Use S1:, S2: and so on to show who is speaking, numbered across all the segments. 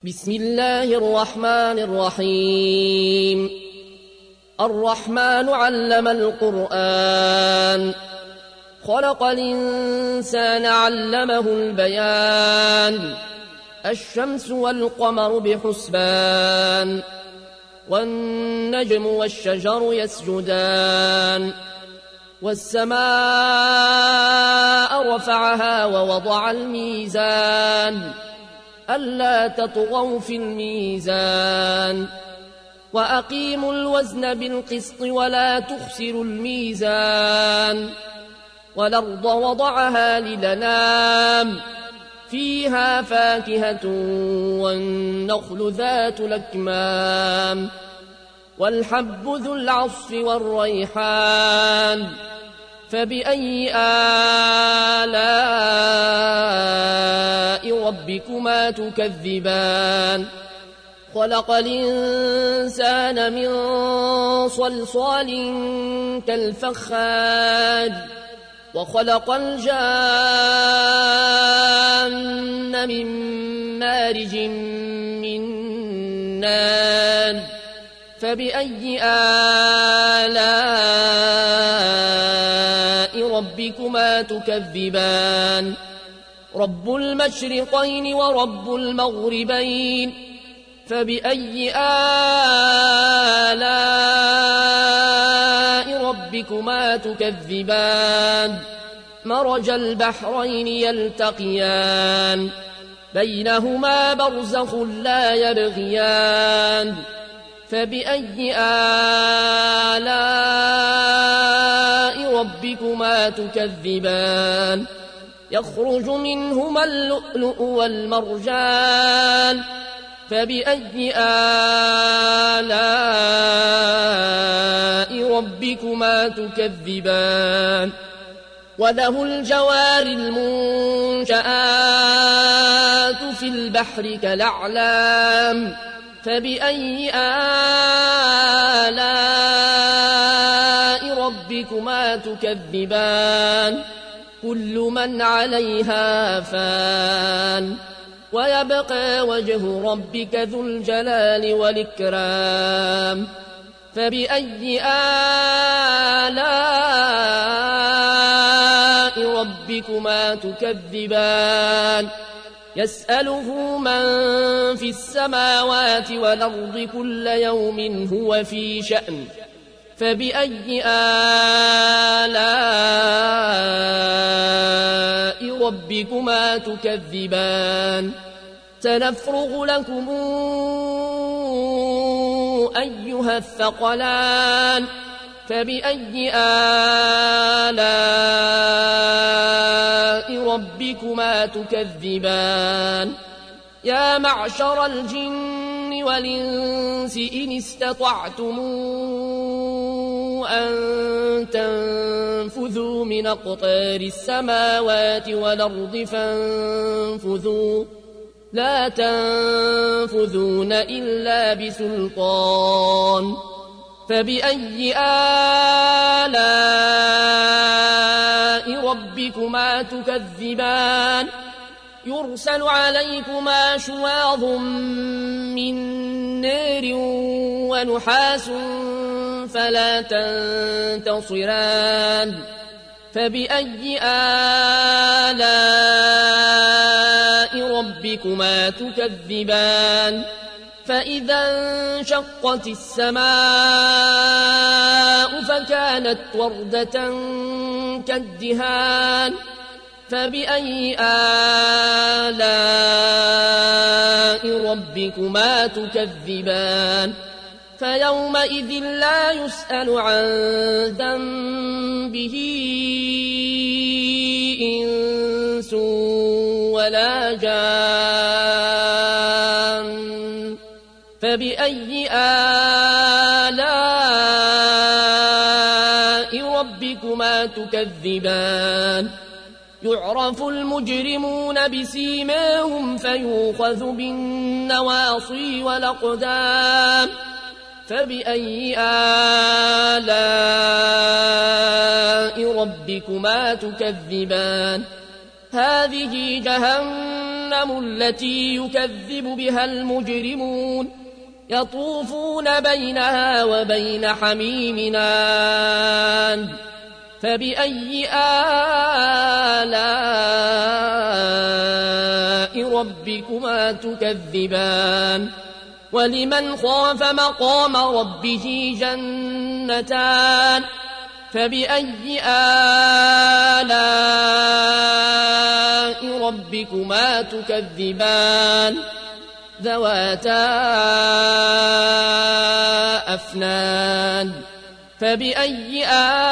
S1: بسم الله الرحمن الرحيم الرحمن علم القرآن خلق الإنسان علمه البيان الشمس والقمر بحسبان والنجم والشجر يسجدان والسماء رفعها ووضع الميزان ألا تطغوا في الميزان وأقيموا الوزن بالقسط ولا تخسروا الميزان والأرض وضعها للأنام فيها فاكهة والنخل ذات الأكمام والحب ذو العصف والريحان فبأي آلاء ربكما تكذبان خلق الإنسان من صلصال كالفخار وخلق الجان من مارج من نار فبأي آلاء ربكما تكذبان رب المشرقين ورب المغربين فبأي آلاء ربكما تكذبان مرج البحرين يلتقيان بينهما برزخ لا يبغيان فبأي آلاء ربكما تكذبان يخرج منهما اللؤلؤ والمرجان فبأي آلاء ربكما تكذبان وله الجوار المنشآت في البحر كالأعلام فبأي آلاء ربكما تكذبان كل من عليها فان ويبقى وجه ربك ذو الجلال والإكرام فبأي آلاء ربكما تكذبان يسأله من في السماوات والأرض كل يوم هو في شأن فبأي آلاء ربكما تكذبان سنفرغ لكم أيها الثقلان فبأي آلاء ربكما تكذبان يا معشر الجن والإنس إن استطعتم أن تنفذوا من أقطار السماوات والأرض فانفذوا لا تنفذون إلا بسلطان فبأي آلاء ربكما تكذبان يرسل عليكما شواظ من نار ونحاس فلا تنتصران فبأي آلاء ربكما تكذبان فإذا انشقت السماء فكانت وردة كالدهان فبأي آلاء ربكما تكذبان فيومئذ لا يسأل عن ذنبه إنس ولا جان فبأي آلاء ربكما تكذبان يعرف المجرمون بسيماهم فيوخذ بالنواصي والأقدام فبأي آلاء ربكما تكذبان هذه جهنم جهنم التي يكذب بها المجرمون يطوفون بينها وبين حميم آن فبأي آلاء ربكما تكذبان ولمن خاف مقام ربه جنتان فبأي آلاء ربكما تكذبان ذواتا أفنان فبأي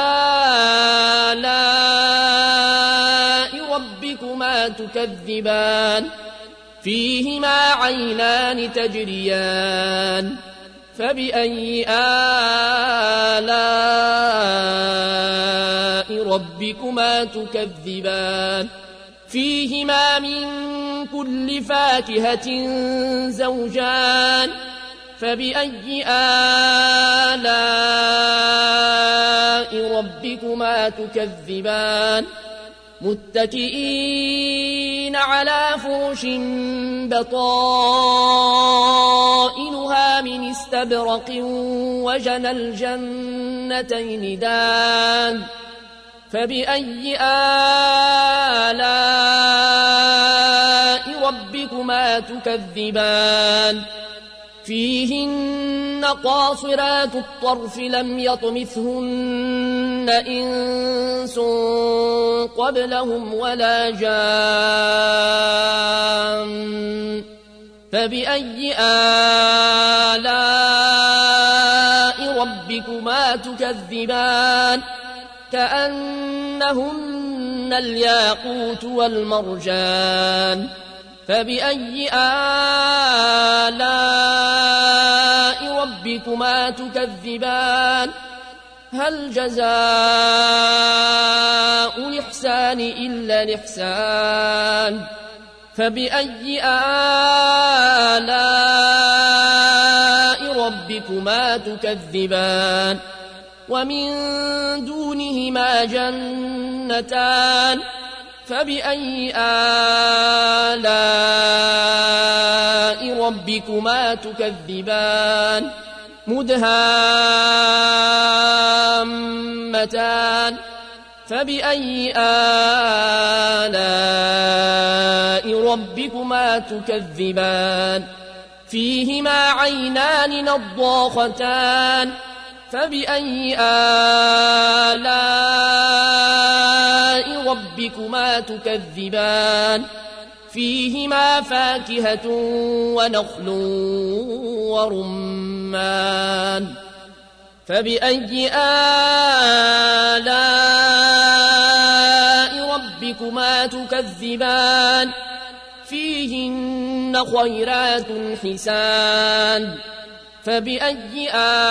S1: آلاء ربكما تكذبان فيهما عينان تجريان فبأي آلاء ربكما تكذبان فيهما من كل فاكهة زوجان فبأي آلاء ربكما تكذبان متكئين على فرش بطائنها من استبرق وجنى الجنتين دان فبأي آلاء ربكما تكذبان فيهن قاصرات الطرف لم يطمثهن إنس قبلهم ولا جان فبأي آلاء ربكما تكذبان كأنهن الياقوت والمرجان فبأي آلاء ربكما تكذبان هل جزاء الإحسان إلا الإحسان فبأي آلاء ربكما تكذبان ومن دونهما جنتان فبأي آلاء ربكما تكذبان مدهامتان فبأي آلاء ربكما تكذبان فيهما عينان نضاختان فبأي آلاء ربكما تكذبان فيهما فاكهة ونخل ورمان فبأي آلاء ربكما تكذبان فيهن خيرات حسان فبأي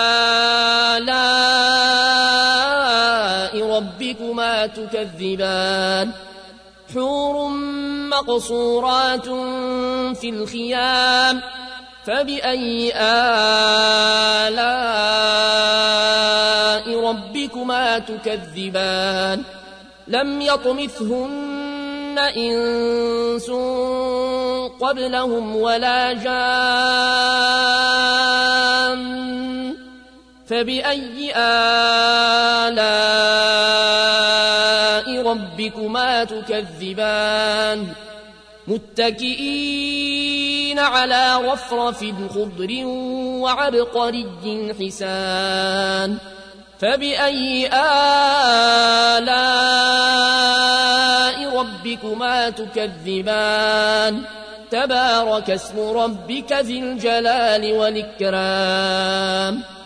S1: آلاء ربكما تكذبان حور مقصورات في الخيام فبأي آلاء ربكما تكذبان لم يطمثهن إنس قبلهم ولا جان فبأي آلاء ربكما تكذبان متكئين على رفرف خضر وعبقري حسان فبأي آلاء ربكما تكذبان تبارك اسم ربك ذي الجلال والإكرام